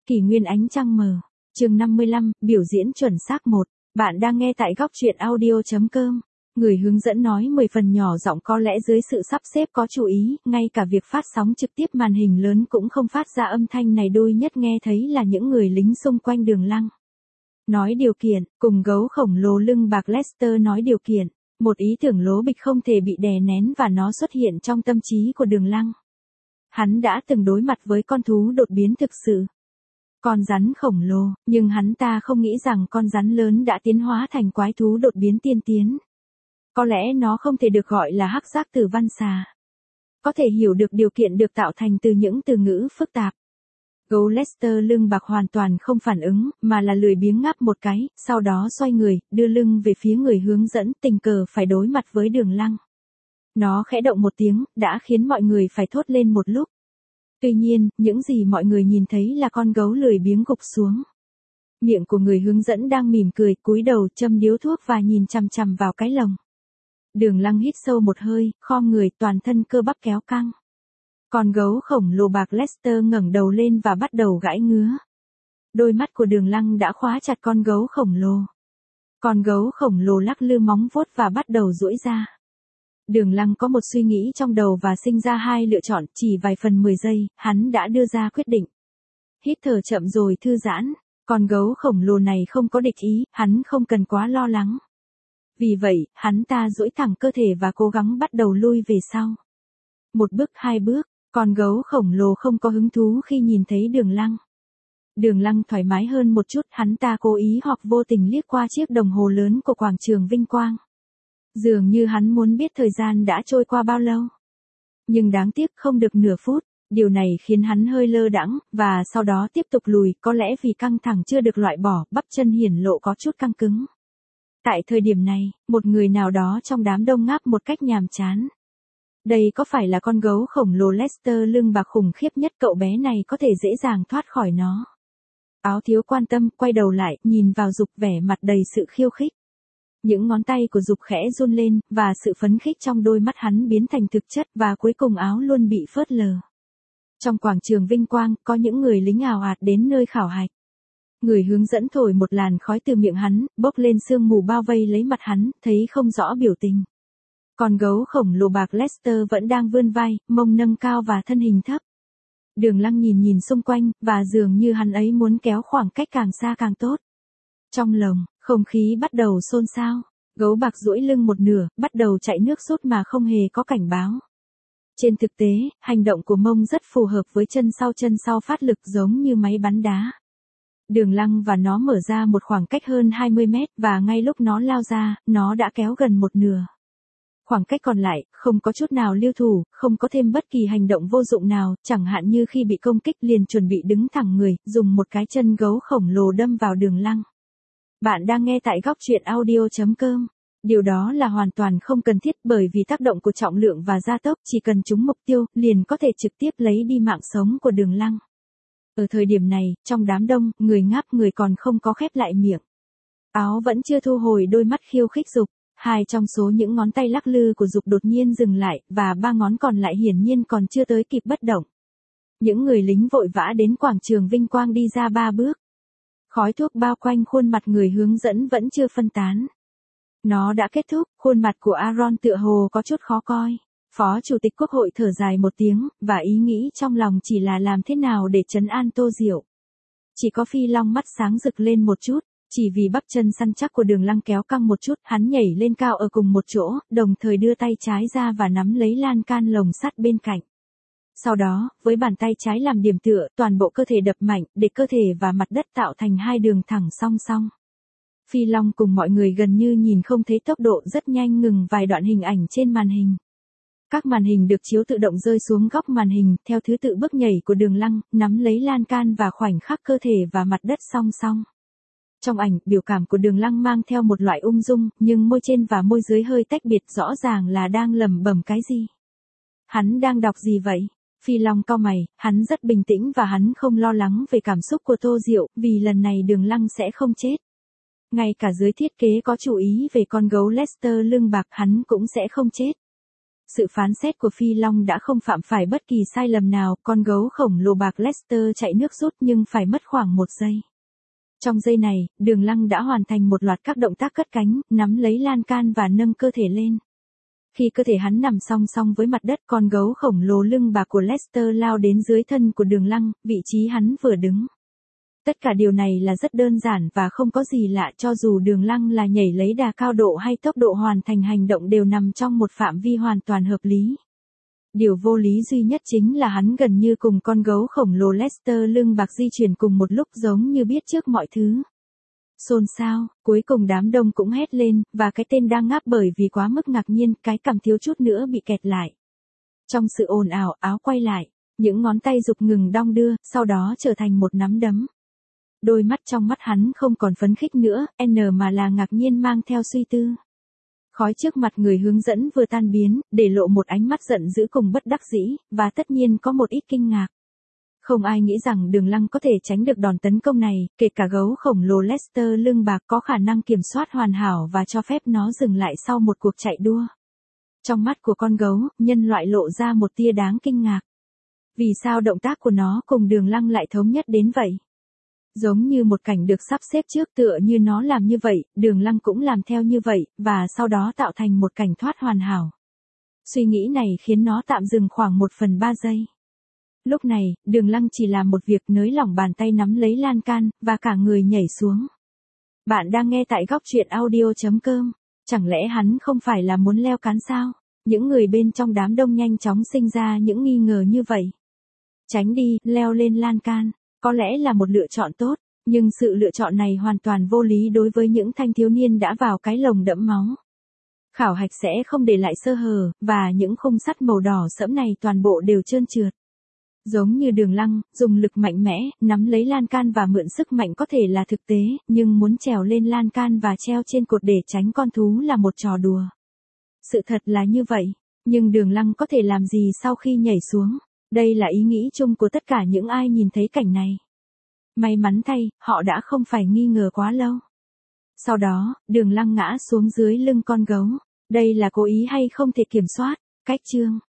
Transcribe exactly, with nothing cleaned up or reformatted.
Kỷ nguyên ánh trăng mờ. Chương năm mươi lăm, biểu diễn chuẩn xác một. Bạn đang nghe tại góc truyện audio chấm com. Người hướng dẫn nói mười phần nhỏ giọng, có lẽ dưới sự sắp xếp có chú ý, ngay cả việc phát sóng trực tiếp màn hình lớn cũng không phát ra âm thanh này. Đôi nhất nghe thấy là những người lính xung quanh Đường Lăng nói điều kiện, cùng gấu khổng lồ lưng bạc Lester nói điều kiện. Một ý tưởng lố bịch không thể bị đè nén và nó xuất hiện trong tâm trí của Đường Lăng. Hắn đã từng đối mặt với con thú đột biến thực sự. Con rắn khổng lồ, nhưng hắn ta không nghĩ rằng con rắn lớn đã tiến hóa thành quái thú đột biến tiên tiến. Có lẽ nó không thể được gọi là hắc giác tử văn xà. Có thể hiểu được điều kiện được tạo thành từ những từ ngữ phức tạp. Gấu Lester lưng bạc hoàn toàn không phản ứng, mà là lười biếng ngáp một cái, sau đó xoay người, đưa lưng về phía người hướng dẫn, tình cờ phải đối mặt với Đường Lăng. Nó khẽ động một tiếng, đã khiến mọi người phải thốt lên một lúc. Tuy nhiên, những gì mọi người nhìn thấy là con gấu lười biếng gục xuống. Miệng của người hướng dẫn đang mỉm cười, cúi đầu châm điếu thuốc và nhìn chằm chằm vào cái lồng. Đường Lăng hít sâu một hơi, khom người, toàn thân cơ bắp kéo căng. Con gấu khổng lồ bạc Lester ngẩng đầu lên và bắt đầu gãi ngứa. Đôi mắt của Đường Lăng đã khóa chặt con gấu khổng lồ. Con gấu khổng lồ lắc lư móng vuốt và bắt đầu duỗi ra. Đường Lăng có một suy nghĩ trong đầu và sinh ra hai lựa chọn, chỉ vài phần mười giây, hắn đã đưa ra quyết định. Hít thở chậm rồi thư giãn, con gấu khổng lồ này không có địch ý, hắn không cần quá lo lắng. Vì vậy, hắn ta duỗi thẳng cơ thể và cố gắng bắt đầu lui về sau. Một bước hai bước, con gấu khổng lồ không có hứng thú khi nhìn thấy Đường Lăng. Đường Lăng thoải mái hơn một chút, hắn ta cố ý hoặc vô tình liếc qua chiếc đồng hồ lớn của quảng trường Vinh Quang. Dường như hắn muốn biết thời gian đã trôi qua bao lâu. Nhưng đáng tiếc không được nửa phút, điều này khiến hắn hơi lơ đãng, và sau đó tiếp tục lùi, có lẽ vì căng thẳng chưa được loại bỏ, bắp chân hiển lộ có chút căng cứng. Tại thời điểm này, một người nào đó trong đám đông ngáp một cách nhàm chán. Đây có phải là con gấu khổng lồ Lester lưng bạc khủng khiếp nhất, cậu bé này có thể dễ dàng thoát khỏi nó. Áo thiếu quan tâm, quay đầu lại, nhìn vào Dục, vẻ mặt đầy sự khiêu khích. Những ngón tay của Dục khẽ run lên, và sự phấn khích trong đôi mắt hắn biến thành thực chất, và cuối cùng áo luôn bị phớt lờ. Trong quảng trường Vinh Quang, có những người lính ào ạt đến nơi khảo hạch. Người hướng dẫn thổi một làn khói từ miệng hắn, bốc lên sương mù bao vây lấy mặt hắn, thấy không rõ biểu tình. Con gấu khổng lồ bạc Lester vẫn đang vươn vai, mông nâng cao và thân hình thấp. Đường Lăng nhìn nhìn xung quanh, và dường như hắn ấy muốn kéo khoảng cách càng xa càng tốt. Trong lồng, không khí bắt đầu xôn xao. Gấu bạc duỗi lưng một nửa, bắt đầu chạy nước rút mà không hề có cảnh báo. Trên thực tế, hành động của mông rất phù hợp với chân sau, chân sau phát lực giống như máy bắn đá. Đường Lăng và nó mở ra một khoảng cách hơn hai mươi mét, và ngay lúc nó lao ra, nó đã kéo gần một nửa. Khoảng cách còn lại, không có chút nào lưu thủ, không có thêm bất kỳ hành động vô dụng nào, chẳng hạn như khi bị công kích liền chuẩn bị đứng thẳng người, dùng một cái chân gấu khổng lồ đâm vào Đường Lăng. Bạn đang nghe tại góc truyện audio chấm com. Điều đó là hoàn toàn không cần thiết, bởi vì tác động của trọng lượng và gia tốc, chỉ cần trúng mục tiêu, liền có thể trực tiếp lấy đi mạng sống của Đường Lăng. Ở thời điểm này, trong đám đông, người ngáp người còn không có khép lại miệng. Áo vẫn chưa thu hồi đôi mắt khiêu khích Dục. Hai trong số những ngón tay lắc lư của Dục đột nhiên dừng lại, và ba ngón còn lại hiển nhiên còn chưa tới kịp bất động. Những người lính vội vã đến quảng trường Vinh Quang đi ra ba bước. Khói thuốc bao quanh khuôn mặt người hướng dẫn vẫn chưa phân tán. Nó đã kết thúc, khuôn mặt của Aaron tựa hồ có chút khó coi. Phó Chủ tịch Quốc hội thở dài một tiếng, và ý nghĩ trong lòng chỉ là làm thế nào để trấn an Tô Diệu. Chỉ có Phi Long mắt sáng rực lên một chút, chỉ vì bắp chân săn chắc của Đường Lăng kéo căng một chút, hắn nhảy lên cao ở cùng một chỗ, đồng thời đưa tay trái ra và nắm lấy lan can lồng sắt bên cạnh. Sau đó, với bàn tay trái làm điểm tựa, toàn bộ cơ thể đập mạnh, để cơ thể và mặt đất tạo thành hai đường thẳng song song. Phi Long cùng mọi người gần như nhìn không thấy, tốc độ rất nhanh ngừng vài đoạn hình ảnh trên màn hình. Các màn hình được chiếu tự động rơi xuống góc màn hình, theo thứ tự bước nhảy của Đường Lăng, nắm lấy lan can và khoảnh khắc cơ thể và mặt đất song song. Trong ảnh, biểu cảm của Đường Lăng mang theo một loại ung dung, nhưng môi trên và môi dưới hơi tách biệt, rõ ràng là đang lẩm bẩm cái gì. Hắn đang đọc gì vậy? Phi Long cau mày, hắn rất bình tĩnh và hắn không lo lắng về cảm xúc của Tô Diệu, vì lần này Đường Lăng sẽ không chết. Ngay cả dưới thiết kế có chú ý về con gấu Lester lưng bạc, hắn cũng sẽ không chết. Sự phán xét của Phi Long đã không phạm phải bất kỳ sai lầm nào, con gấu khổng lồ bạc Lester chạy nước rút nhưng phải mất khoảng một giây. Trong giây này, Đường Lăng đã hoàn thành một loạt các động tác cất cánh, nắm lấy lan can và nâng cơ thể lên. Khi cơ thể hắn nằm song song với mặt đất, con gấu khổng lồ lưng bạc của Lester lao đến dưới thân của Đường Lăng, vị trí hắn vừa đứng. Tất cả điều này là rất đơn giản và không có gì lạ, cho dù Đường Lăng là nhảy lấy đà cao độ hay tốc độ hoàn thành hành động đều nằm trong một phạm vi hoàn toàn hợp lý. Điều vô lý duy nhất chính là hắn gần như cùng con gấu khổng lồ Lester lưng bạc di chuyển cùng một lúc, giống như biết trước mọi thứ. Xôn xao, cuối cùng đám đông cũng hét lên, và cái tên đang ngáp bởi vì quá mức ngạc nhiên, cái cằm thiếu chút nữa bị kẹt lại. Trong sự ồn ào, áo quay lại, những ngón tay giục ngừng đong đưa, sau đó trở thành một nắm đấm. Đôi mắt trong mắt hắn không còn phấn khích nữa, N mà là ngạc nhiên mang theo suy tư. Khói trước mặt người hướng dẫn vừa tan biến, để lộ một ánh mắt giận dữ cùng bất đắc dĩ, và tất nhiên có một ít kinh ngạc. Không ai nghĩ rằng Đường Lăng có thể tránh được đòn tấn công này, kể cả gấu khổng lồ Lester lưng bạc có khả năng kiểm soát hoàn hảo và cho phép nó dừng lại sau một cuộc chạy đua. Trong mắt của con gấu, nhân loại lộ ra một tia đáng kinh ngạc. Vì sao động tác của nó cùng Đường Lăng lại thống nhất đến vậy? Giống như một cảnh được sắp xếp trước, tựa như nó làm như vậy, Đường Lăng cũng làm theo như vậy, và sau đó tạo thành một cảnh thoát hoàn hảo. Suy nghĩ này khiến nó tạm dừng khoảng một phần ba giây. Lúc này, Đường Lăng chỉ làm một việc, nới lỏng bàn tay nắm lấy lan can, và cả người nhảy xuống. Bạn đang nghe tại góc truyện audio chấm com. Chẳng lẽ hắn không phải là muốn leo cán sao? Những người bên trong đám đông nhanh chóng sinh ra những nghi ngờ như vậy. Tránh đi, leo lên lan can. Có lẽ là một lựa chọn tốt, nhưng sự lựa chọn này hoàn toàn vô lý đối với những thanh thiếu niên đã vào cái lồng đẫm máu. Khảo hạch sẽ không để lại sơ hở, và những khung sắt màu đỏ sẫm này toàn bộ đều trơn trượt. Giống như Đường Lăng, dùng lực mạnh mẽ, nắm lấy lan can và mượn sức mạnh có thể là thực tế, nhưng muốn trèo lên lan can và treo trên cột để tránh con thú là một trò đùa. Sự thật là như vậy, nhưng Đường Lăng có thể làm gì sau khi nhảy xuống? Đây là ý nghĩ chung của tất cả những ai nhìn thấy cảnh này. May mắn thay, họ đã không phải nghi ngờ quá lâu. Sau đó, Đường Lăng ngã xuống dưới lưng con gấu. Đây là cố ý hay không thể kiểm soát? Cách chương